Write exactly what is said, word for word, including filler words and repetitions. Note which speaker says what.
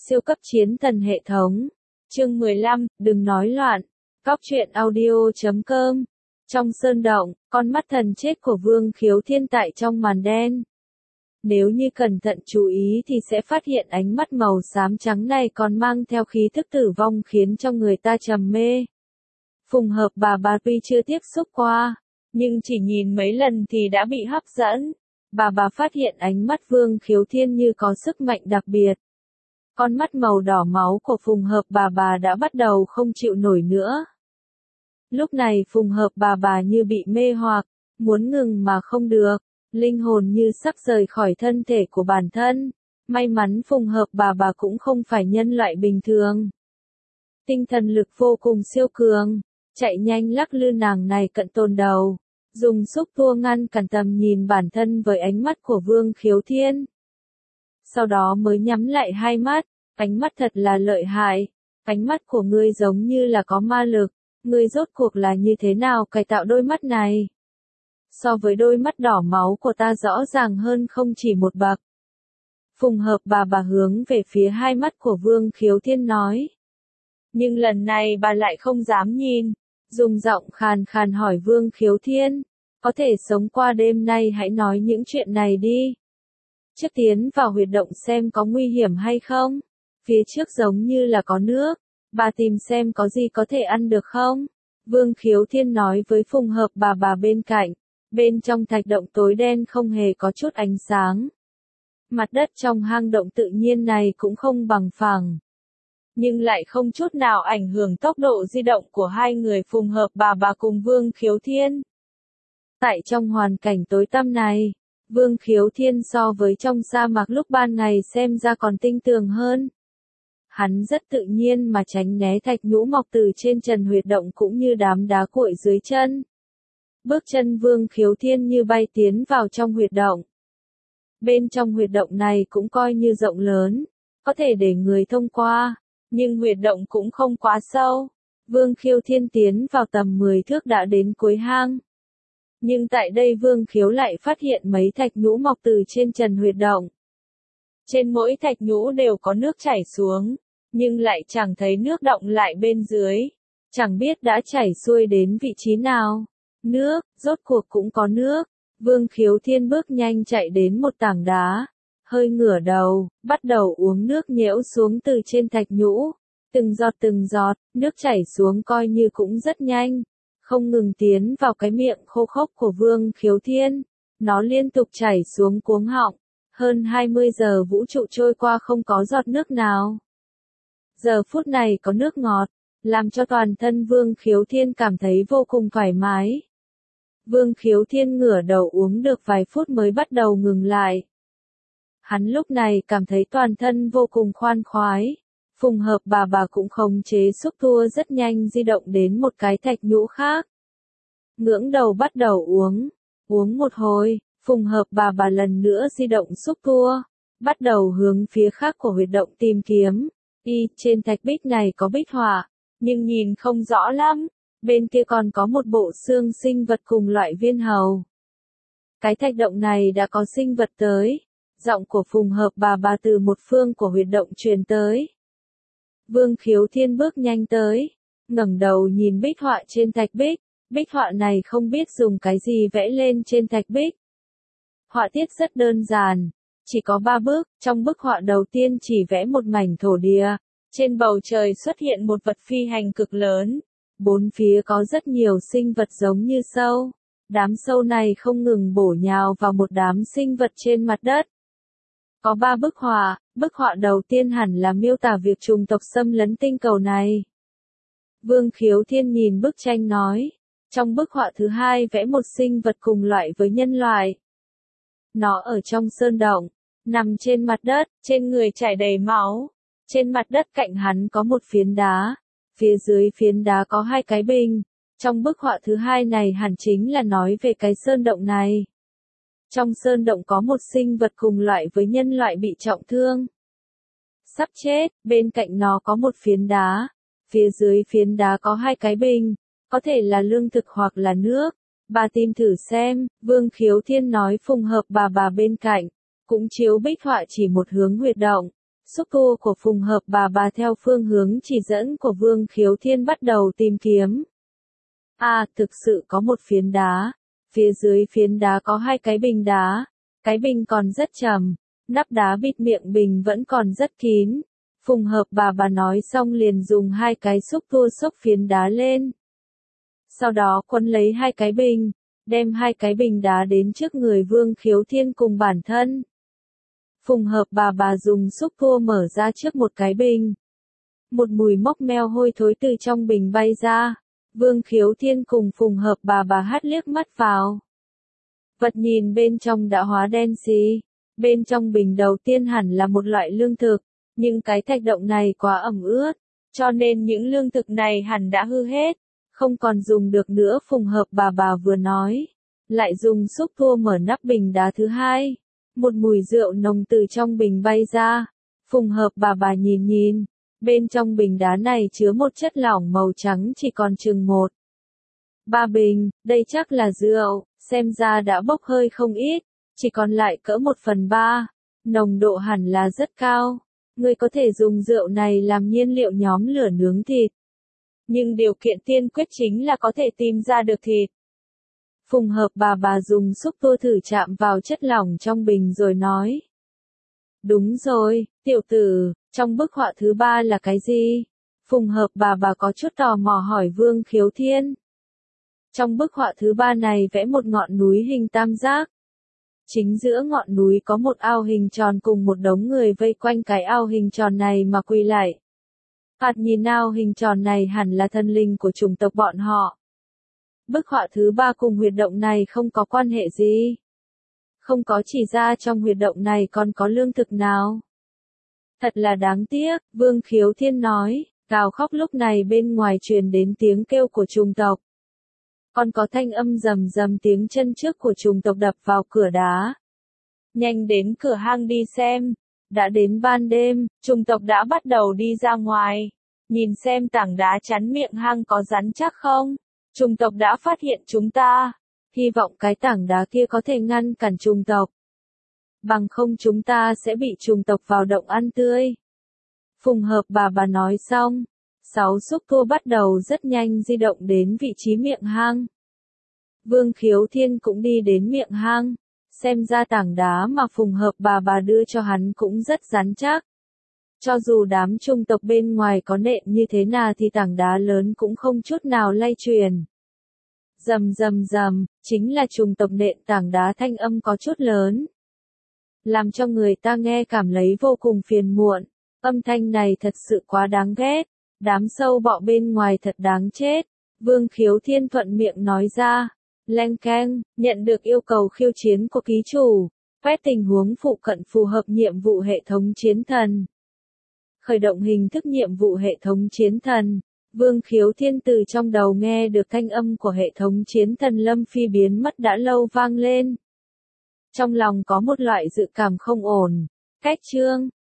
Speaker 1: Siêu cấp chiến thần hệ thống. Chương mười lăm, đừng nói loạn. Cóc truyện audio chấm com. Trong sơn động, con mắt thần chết của Vương Khiếu Thiên tại trong màn đen. Nếu như cẩn thận chú ý thì sẽ phát hiện ánh mắt màu xám trắng này còn mang theo khí thức tử vong khiến cho người ta trầm mê. Phùng Hợp bà bà tuy chưa tiếp xúc qua, nhưng chỉ nhìn mấy lần thì đã bị hấp dẫn. Bà bà phát hiện ánh mắt Vương Khiếu Thiên như có sức mạnh đặc biệt. Con mắt màu đỏ máu của Phùng Hợp bà bà đã bắt đầu không chịu nổi nữa. Lúc này Phùng Hợp bà bà như bị mê hoặc, muốn ngừng mà không được, linh hồn như sắp rời khỏi thân thể của bản thân. May mắn Phùng Hợp bà bà cũng không phải nhân loại bình thường. Tinh thần lực vô cùng siêu cường, chạy nhanh lắc lư nàng này cận tồn đầu, dùng xúc tua ngăn cản tầm nhìn bản thân với ánh mắt của Vương Khiếu Thiên. Sau đó mới nhắm lại hai mắt, ánh mắt thật là lợi hại, ánh mắt của ngươi giống như là có ma lực, ngươi rốt cuộc là như thế nào cải tạo đôi mắt này? So với đôi mắt đỏ máu của ta rõ ràng hơn không chỉ một bậc. Phùng Hợp bà bà hướng về phía hai mắt của Vương Khiếu Thiên nói. Nhưng lần này bà lại không dám nhìn, dùng giọng khàn khàn hỏi Vương Khiếu Thiên, có thể sống qua đêm nay hãy nói những chuyện này đi. Trước tiến vào huyệt động xem có nguy hiểm hay không, phía trước giống như là có nước, bà tìm xem có gì có thể ăn được không? Vương Khiếu Thiên nói với Phùng Hợp bà bà bên cạnh, bên trong thạch động tối đen không hề có chút ánh sáng. Mặt đất trong hang động tự nhiên này cũng không bằng phẳng, nhưng lại không chút nào ảnh hưởng tốc độ di động của hai người Phùng Hợp bà bà cùng Vương Khiếu Thiên. Tại trong hoàn cảnh tối tăm này, Vương Khiếu Thiên so với trong sa mạc lúc ban ngày xem ra còn tinh tường hơn. Hắn rất tự nhiên mà tránh né thạch nhũ mọc từ trên trần huyệt động cũng như đám đá cuội dưới chân. Bước chân Vương Khiếu Thiên như bay tiến vào trong huyệt động. Bên trong huyệt động này cũng coi như rộng lớn, có thể để người thông qua, nhưng huyệt động cũng không quá sâu. Vương Khiếu Thiên tiến vào tầm mười thước đã đến cuối hang. Nhưng tại đây Vương Khiếu lại phát hiện mấy thạch nhũ mọc từ trên trần huyệt động. Trên mỗi thạch nhũ đều có nước chảy xuống, nhưng lại chẳng thấy nước động lại bên dưới. Chẳng biết đã chảy xuôi đến vị trí nào. Nước, rốt cuộc cũng có nước. Vương Khiếu Thiên bước nhanh chạy đến một tảng đá, hơi ngửa đầu, bắt đầu uống nước nhễu xuống từ trên thạch nhũ. Từng giọt từng giọt, nước chảy xuống coi như cũng rất nhanh, không ngừng tiến vào cái miệng khô khốc của Vương Khiếu Thiên. Nó liên tục chảy xuống cuống họng. Hơn hai mươi giờ vũ trụ trôi qua không có giọt nước nào. Giờ phút này có nước ngọt, làm cho toàn thân Vương Khiếu Thiên cảm thấy vô cùng thoải mái. Vương Khiếu Thiên ngửa đầu uống được vài phút mới bắt đầu ngừng lại. Hắn lúc này cảm thấy toàn thân vô cùng khoan khoái. Phùng Hợp bà bà cũng khống chế xúc tua rất nhanh di động đến một cái thạch nhũ khác. Ngưỡng đầu bắt đầu uống. Uống một hồi, Phùng Hợp bà bà lần nữa di động xúc tua, bắt đầu hướng phía khác của huyệt động tìm kiếm. Y, trên thạch bích này có bích họa, nhưng nhìn không rõ lắm. Bên kia còn có một bộ xương sinh vật cùng loại viên hầu. Cái thạch động này đã có sinh vật tới. Giọng của Phùng Hợp bà bà từ một phương của huyệt động truyền tới. Vương Khiếu Thiên bước nhanh tới, ngẩng đầu nhìn bích họa trên thạch bích. Bích họa này không biết dùng cái gì vẽ lên trên thạch bích. Họa tiết rất đơn giản, chỉ có ba bước. Trong bức họa đầu tiên chỉ vẽ một mảnh thổ địa. Trên bầu trời xuất hiện một vật phi hành cực lớn. Bốn phía có rất nhiều sinh vật giống như sâu. Đám sâu này không ngừng bổ nhào vào một đám sinh vật trên mặt đất. Có ba bức họa, bức họa đầu tiên hẳn là miêu tả việc chủng tộc xâm lấn tinh cầu này. Vương Khiếu Thiên nhìn bức tranh nói, trong bức họa thứ hai vẽ một sinh vật cùng loại với nhân loại. Nó ở trong sơn động, nằm trên mặt đất, trên người chảy đầy máu. Trên mặt đất cạnh hắn có một phiến đá, phía dưới phiến đá có hai cái bình. Trong bức họa thứ hai này hẳn chính là nói về cái sơn động này. Trong sơn động có một sinh vật cùng loại với nhân loại bị trọng thương. Sắp chết, bên cạnh nó có một phiến đá. Phía dưới phiến đá có hai cái bình, có thể là lương thực hoặc là nước. Bà tìm thử xem, Vương Khiếu Thiên nói. Phùng Hợp bà bà bên cạnh, cũng chiếu bích họa chỉ một hướng huyệt động. xúc tua của Phùng Hợp Bà Bà theo phương hướng chỉ dẫn của Vương Khiếu Thiên bắt đầu tìm kiếm. À, thực sự có một phiến đá. Phía dưới phiến đá có hai cái bình đá. Cái bình còn rất trầm. Nắp đá bịt miệng bình vẫn còn rất kín. Phùng Hợp Bà Bà nói xong liền dùng hai cái xúc tua xốc phiến đá lên. Sau đó quấn lấy hai cái bình, đem hai cái bình đá đến trước người Vương Khiếu Thiên cùng bản thân. Phùng Hợp Bà Bà dùng xúc tua mở ra trước một cái bình. Một mùi mốc meo hôi thối từ trong bình bay ra. Vương Khiếu Thiên cùng Phùng Hợp Bà Bà hắt liếc mắt vào. Vật nhìn bên trong đã hóa đen xì. Bên trong bình đầu tiên hẳn là một loại lương thực, nhưng cái thạch động này quá ẩm ướt, cho nên những lương thực này hẳn đã hư hết, không còn dùng được nữa. Phùng Hợp Bà Bà vừa nói, lại dùng xúc tua mở nắp bình đá thứ hai. Một mùi rượu nồng từ trong bình bay ra. Phùng Hợp Bà Bà nhìn nhìn, bên trong bình đá này chứa một chất lỏng màu trắng chỉ còn chừng một. Ba bình, đây chắc là rượu, xem ra đã bốc hơi không ít, chỉ còn lại cỡ một phần ba, nồng độ hẳn là rất cao. Người có thể dùng rượu này làm nhiên liệu nhóm lửa nướng thịt. Nhưng điều kiện tiên quyết chính là có thể tìm ra được thịt. Phùng Hợp Bà Bà dùng xúc tua thử chạm vào chất lỏng trong bình rồi nói. Đúng rồi, tiểu tử, trong bức họa thứ ba là cái gì? Phùng Hợp Bà Bà có chút tò mò hỏi Vương Khiếu Thiên. Trong bức họa thứ ba này vẽ một ngọn núi hình tam giác. Chính giữa ngọn núi có một ao hình tròn cùng một đống người vây quanh cái ao hình tròn này mà quỳ lại. Thoạt nhìn ao hình tròn này hẳn là thần linh của chủng tộc bọn họ. Bức họa thứ ba cùng huyệt động này không có quan hệ gì. Không có chỉ ra trong huyệt động này còn có lương thực nào. Thật là đáng tiếc, Vương Khiếu Thiên nói, gào khóc lúc này bên ngoài truyền đến tiếng kêu của chủng tộc. Còn có thanh âm rầm rầm tiếng chân trước của chủng tộc đập vào cửa đá. Nhanh đến cửa hang đi xem. Đã đến ban đêm, chủng tộc đã bắt đầu đi ra ngoài. Nhìn xem tảng đá chắn miệng hang có rắn chắc không? Chủng tộc đã phát hiện chúng ta. Hy vọng cái tảng đá kia có thể ngăn cản chủng tộc. Bằng không chúng ta sẽ bị chủng tộc vào động ăn tươi. Phùng Hợp Bà Bà nói xong. Sáu xúc tua bắt đầu rất nhanh di động đến vị trí miệng hang. Vương Khiếu Thiên cũng đi đến miệng hang. Xem ra tảng đá mà Phùng Hợp Bà Bà đưa cho hắn cũng rất rắn chắc. Cho dù đám chủng tộc bên ngoài có nện như thế nào thì tảng đá lớn cũng không chút nào lay chuyển. Rầm rầm rầm, chính là chủng tộc nện tảng đá thanh âm có chút lớn. Làm cho người ta nghe cảm lấy vô cùng phiền muộn. Âm thanh này thật sự quá đáng ghét. Đám sâu bọ bên ngoài thật đáng chết. Vương Khiếu Thiên thuận miệng nói ra. Leng keng, nhận được yêu cầu khiêu chiến của ký chủ. Quét tình huống phụ cận phù hợp nhiệm vụ hệ thống chiến thần. Khởi động hình thức nhiệm vụ hệ thống chiến thần. Vương Khiếu Thiên từ trong đầu nghe được thanh âm của hệ thống chiến thần Lâm Phi biến mất đã lâu vang lên. Trong lòng có một loại dự cảm không ổn. Cách chương